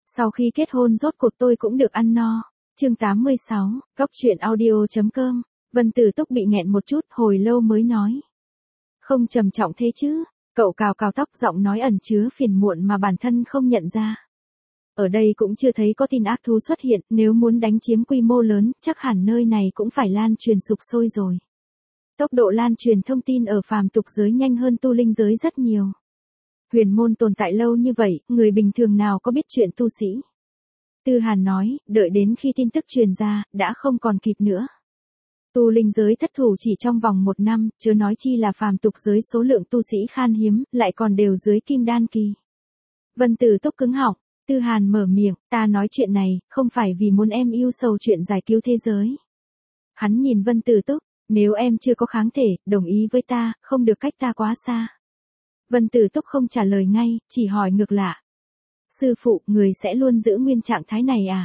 Sau khi kết hôn rốt cuộc tôi cũng được ăn no. Chương 86, Góc truyện audio.com. Vân Tử Túc bị nghẹn một chút, hồi lâu mới nói. Không trầm trọng thế chứ? Cậu cào cào tóc, giọng nói ẩn chứa phiền muộn mà bản thân không nhận ra. Ở đây cũng chưa thấy có tin ác thú xuất hiện, nếu muốn đánh chiếm quy mô lớn, chắc hẳn nơi này cũng phải lan truyền sục sôi rồi. Tốc độ lan truyền thông tin ở phàm tục giới nhanh hơn tu linh giới rất nhiều. Huyền môn tồn tại lâu như vậy, người bình thường nào có biết chuyện tu sĩ? Tư Hàn nói, đợi đến khi tin tức truyền ra, đã không còn kịp nữa. Tu linh giới thất thủ chỉ trong vòng 1 năm, chớ nói chi là phàm tục giới số lượng tu sĩ khan hiếm, lại còn đều dưới kim đan kỳ. Vân Tử Túc cứng họng, Tư Hàn mở miệng, ta nói chuyện này, không phải vì muốn em yêu sầu chuyện giải cứu thế giới. Hắn nhìn Vân Tử Túc, nếu em chưa có kháng thể, đồng ý với ta, không được cách ta quá xa. Vân Tử Túc không trả lời ngay, chỉ hỏi ngược lại. Sư phụ, người sẽ luôn giữ nguyên trạng thái này à?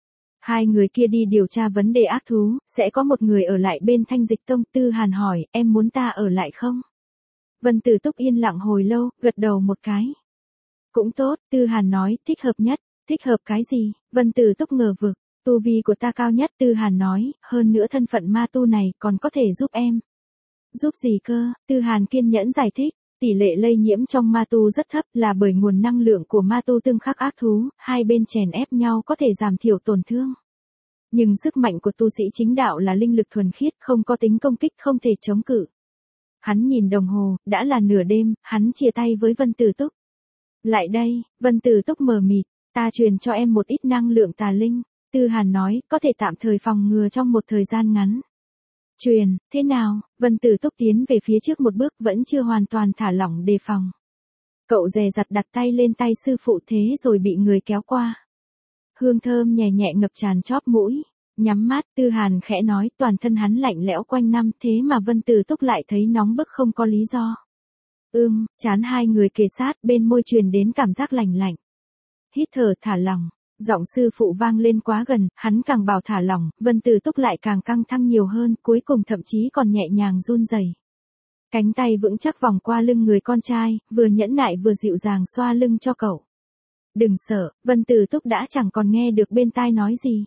Hai người kia đi điều tra vấn đề ác thú, sẽ có một người ở lại bên Thanh Dịch Tông. Tư Hàn hỏi, em muốn ta ở lại không? Vân Tử Túc yên lặng hồi lâu, gật đầu một cái. Cũng tốt, Tư Hàn nói, thích hợp nhất. Thích hợp cái gì? Vân Tử Túc ngờ vực. Tu vi của ta cao nhất, Tư Hàn nói, hơn nữa thân phận ma tu này còn có thể giúp em. Giúp gì cơ? Tư Hàn kiên nhẫn giải thích. Tỷ lệ lây nhiễm trong ma tu rất thấp là bởi nguồn năng lượng của ma tu tương khắc ác thú, hai bên chèn ép nhau có thể giảm thiểu tổn thương. Nhưng sức mạnh của tu sĩ chính đạo là linh lực thuần khiết, không có tính công kích, không thể chống cự. Hắn nhìn đồng hồ, đã là nửa đêm, hắn chia tay với Vân Tử Túc. Lại đây, Vân Tử Túc mờ mịt, ta truyền cho em một ít năng lượng tà linh. Tư Hàn nói, có thể tạm thời phòng ngừa trong một thời gian ngắn. Truyền, thế nào? Vân Tử Túc tiến về phía trước một bước, vẫn chưa hoàn toàn thả lỏng đề phòng. Cậu dè dặt đặt tay lên tay sư phụ, thế rồi bị người kéo qua. Hương thơm nhẹ nhẹ ngập tràn chóp mũi. Nhắm mắt, Tư Hàn khẽ nói, toàn thân hắn lạnh lẽo quanh năm, thế mà Vân Tử Túc lại thấy nóng bức không có lý do. Chán hai người kề sát, bên môi truyền đến cảm giác lạnh lạnh. Hít thở thả lỏng. Giọng sư phụ vang lên quá gần, hắn càng bảo thả lỏng, Vân Tử Túc lại càng căng thẳng nhiều hơn, cuối cùng thậm chí còn nhẹ nhàng run rẩy. Cánh tay vững chắc vòng qua lưng người con trai, vừa nhẫn nại vừa dịu dàng xoa lưng cho cậu. Đừng sợ, Vân Tử Túc đã chẳng còn nghe được bên tai nói gì.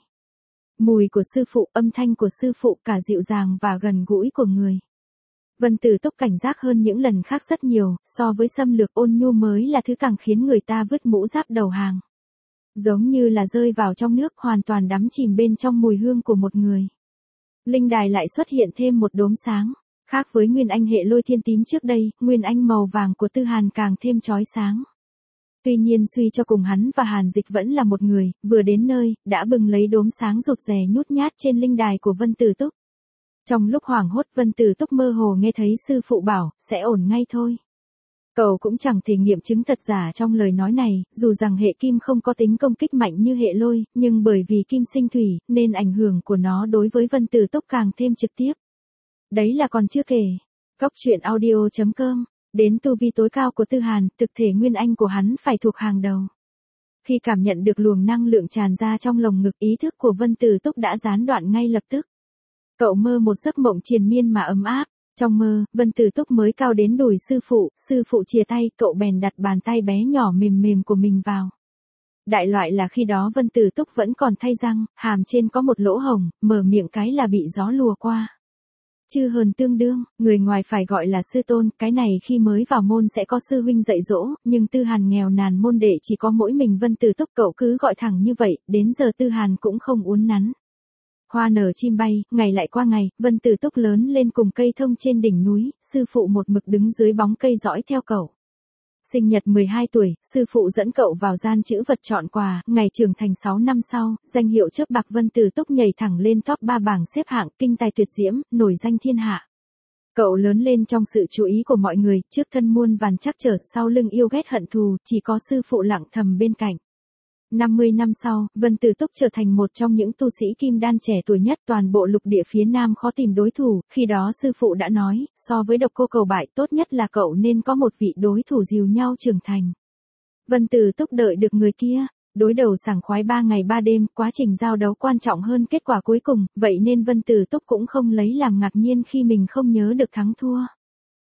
Mùi của sư phụ, âm thanh của sư phụ, cả dịu dàng và gần gũi của người. Vân Tử Túc cảnh giác hơn những lần khác rất nhiều, so với xâm lược ôn nhu mới là thứ càng khiến người ta vứt mũ giáp đầu hàng. Giống như là rơi vào trong nước, hoàn toàn đắm chìm bên trong mùi hương của một người. Linh đài lại xuất hiện thêm một đốm sáng. Khác với nguyên anh hệ lôi thiên tím trước đây, nguyên anh màu vàng của Tư Hàn càng thêm chói sáng. Tuy nhiên suy cho cùng hắn và Hàn Dịch vẫn là một người, vừa đến nơi, đã bừng lấy đốm sáng rụt rè nhút nhát trên linh đài của Vân Tử Túc. Trong lúc hoảng hốt, Vân Tử Túc mơ hồ nghe thấy sư phụ bảo, sẽ ổn ngay thôi. Cậu cũng chẳng thể nghiệm chứng thật giả trong lời nói này, dù rằng hệ kim không có tính công kích mạnh như hệ lôi, nhưng bởi vì kim sinh thủy, nên ảnh hưởng của nó đối với Vân Tử Túc càng thêm trực tiếp. Đấy là còn chưa kể. Góc truyện audio.com, đến tu vi tối cao của Tư Hàn, thực thể nguyên anh của hắn phải thuộc hàng đầu. Khi cảm nhận được luồng năng lượng tràn ra trong lồng ngực, ý thức của Vân Tử Túc đã gián đoạn ngay lập tức. Cậu mơ một giấc mộng triền miên mà ấm áp. Trong mơ, Vân Tử Túc mới cao đến đùi sư phụ chìa tay, cậu bèn đặt bàn tay bé nhỏ mềm mềm của mình vào. Đại loại là khi đó Vân Tử Túc vẫn còn thay răng, hàm trên có một lỗ hổng, mở miệng cái là bị gió lùa qua. Chư hờn tương đương, người ngoài phải gọi là sư tôn, cái này khi mới vào môn sẽ có sư huynh dạy dỗ, nhưng Tư Hàn nghèo nàn môn đệ chỉ có mỗi mình Vân Tử Túc, cậu cứ gọi thẳng như vậy, đến giờ Tư Hàn cũng không uốn nắn. Hoa nở chim bay, ngày lại qua ngày, Vân Tử Túc lớn lên cùng cây thông trên đỉnh núi, sư phụ một mực đứng dưới bóng cây dõi theo cậu. Sinh nhật 12 tuổi, sư phụ dẫn cậu vào gian chữ vật chọn quà, ngày trưởng thành 6 năm sau, danh hiệu chớp bạc Vân Tử Túc nhảy thẳng lên top 3 bảng xếp hạng, kinh tài tuyệt diễm, nổi danh thiên hạ. Cậu lớn lên trong sự chú ý của mọi người, trước thân muôn vàn trắc trở, sau lưng yêu ghét hận thù, chỉ có sư phụ lặng thầm bên cạnh. 50 năm sau, Vân Tử Túc trở thành một trong những tu sĩ kim đan trẻ tuổi nhất toàn bộ lục địa phía Nam, khó tìm đối thủ, khi đó sư phụ đã nói, so với Độc Cô Cầu Bại, tốt nhất là cậu nên có một vị đối thủ dìu nhau trưởng thành. Vân Tử Túc đợi được người kia, đối đầu sảng khoái 3 ngày 3 đêm, quá trình giao đấu quan trọng hơn kết quả cuối cùng, vậy nên Vân Tử Túc cũng không lấy làm ngạc nhiên khi mình không nhớ được thắng thua.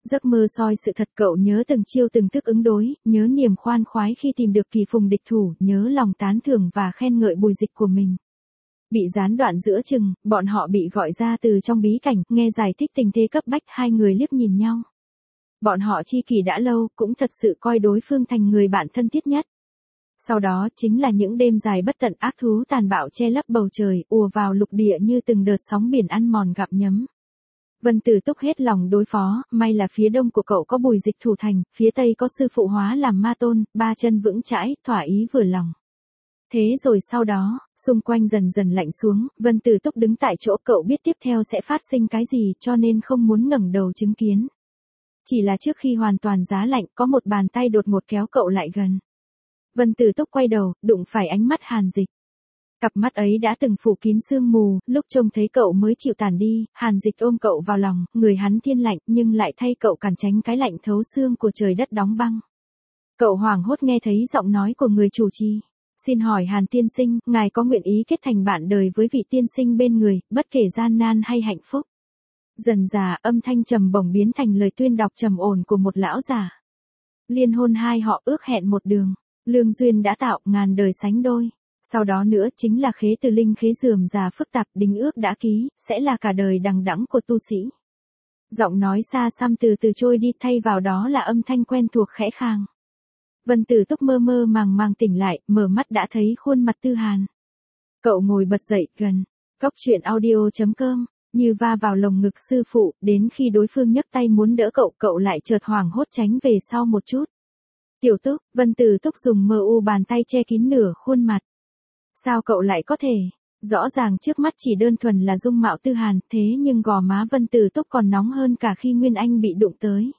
Giấc mơ soi sự thật, cậu nhớ từng chiêu từng thức ứng đối, nhớ niềm khoan khoái khi tìm được kỳ phùng địch thủ, nhớ lòng tán thưởng và khen ngợi Bùi Dịch của mình. Bị gián đoạn giữa chừng, bọn họ bị gọi ra từ trong bí cảnh, nghe giải thích tình thế cấp bách, hai người liếc nhìn nhau. Bọn họ chi kỷ đã lâu, cũng thật sự coi đối phương thành người bạn thân thiết nhất. Sau đó chính là những đêm dài bất tận, ác thú tàn bạo che lấp bầu trời, ùa vào lục địa như từng đợt sóng biển ăn mòn gặm nhấm. Vân Tử Túc hết lòng đối phó, may là phía đông của cậu có Bùi Dịch thủ thành, phía tây có sư phụ hóa làm ma tôn, ba chân vững chãi, thỏa ý vừa lòng. Thế rồi sau đó, xung quanh dần dần lạnh xuống, Vân Tử Túc đứng tại chỗ, cậu biết tiếp theo sẽ phát sinh cái gì cho nên không muốn ngẩng đầu chứng kiến. Chỉ là trước khi hoàn toàn giá lạnh, có một bàn tay đột ngột kéo cậu lại gần. Vân Tử Túc quay đầu, đụng phải ánh mắt Hàn Dịch. Cặp mắt ấy đã từng phủ kín sương mù, lúc trông thấy cậu mới chịu tản đi, Hàn Dịch ôm cậu vào lòng, người hắn thiên lạnh nhưng lại thay cậu cản tránh cái lạnh thấu xương của trời đất đóng băng. Cậu hoảng hốt nghe thấy giọng nói của người chủ trì. Xin hỏi Hàn tiên sinh, ngài có nguyện ý kết thành bạn đời với vị tiên sinh bên người, bất kể gian nan hay hạnh phúc? Dần dà âm thanh trầm bổng biến thành lời tuyên đọc trầm ổn của một lão già. Liên hôn hai họ ước hẹn một đường, lương duyên đã tạo, ngàn đời sánh đôi. Sau đó nữa chính là khế từ linh khế rườm rà phức tạp, đính ước đã ký, sẽ là cả đời đằng đẵng của tu sĩ. Giọng nói xa xăm từ từ trôi đi, thay vào đó là âm thanh quen thuộc khẽ khàng. Vân Tử Túc mơ mơ màng màng tỉnh lại, mở mắt đã thấy khuôn mặt Tư Hàn. Cậu ngồi bật dậy, gần. Cóc truyện audio.com, như va vào lồng ngực sư phụ, đến khi đối phương nhấc tay muốn đỡ cậu, cậu lại chợt hoảng hốt tránh về sau một chút. Tiểu Túc, Vân Tử Túc dùng mờ u bàn tay che kín nửa khuôn mặt. Sao cậu lại có thể? Rõ ràng trước mắt chỉ đơn thuần là dung mạo Tư Hàn, thế nhưng gò má Vân Tử Túc còn nóng hơn cả khi Nguyên Anh bị đụng tới.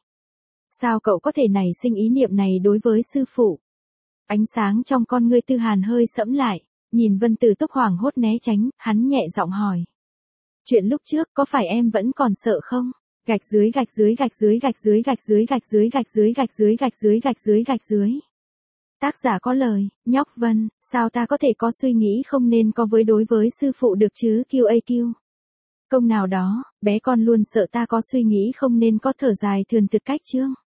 Sao cậu có thể nảy sinh ý niệm này đối với sư phụ? Ánh sáng trong con ngươi Tư Hàn hơi sẫm lại, nhìn Vân Tử Túc hoảng hốt né tránh, hắn nhẹ giọng hỏi. Chuyện lúc trước có phải em vẫn còn sợ không? Gạch dưới gạch dưới gạch dưới gạch dưới gạch dưới gạch dưới gạch dưới gạch dưới gạch dưới gạch dưới gạch dưới. Tác giả có lời, nhóc Vân, sao ta có thể có suy nghĩ không nên có đối với sư phụ được chứ QAQ. Công nào đó, bé con luôn sợ ta có suy nghĩ không nên có, thở dài thườn thượt cách chương.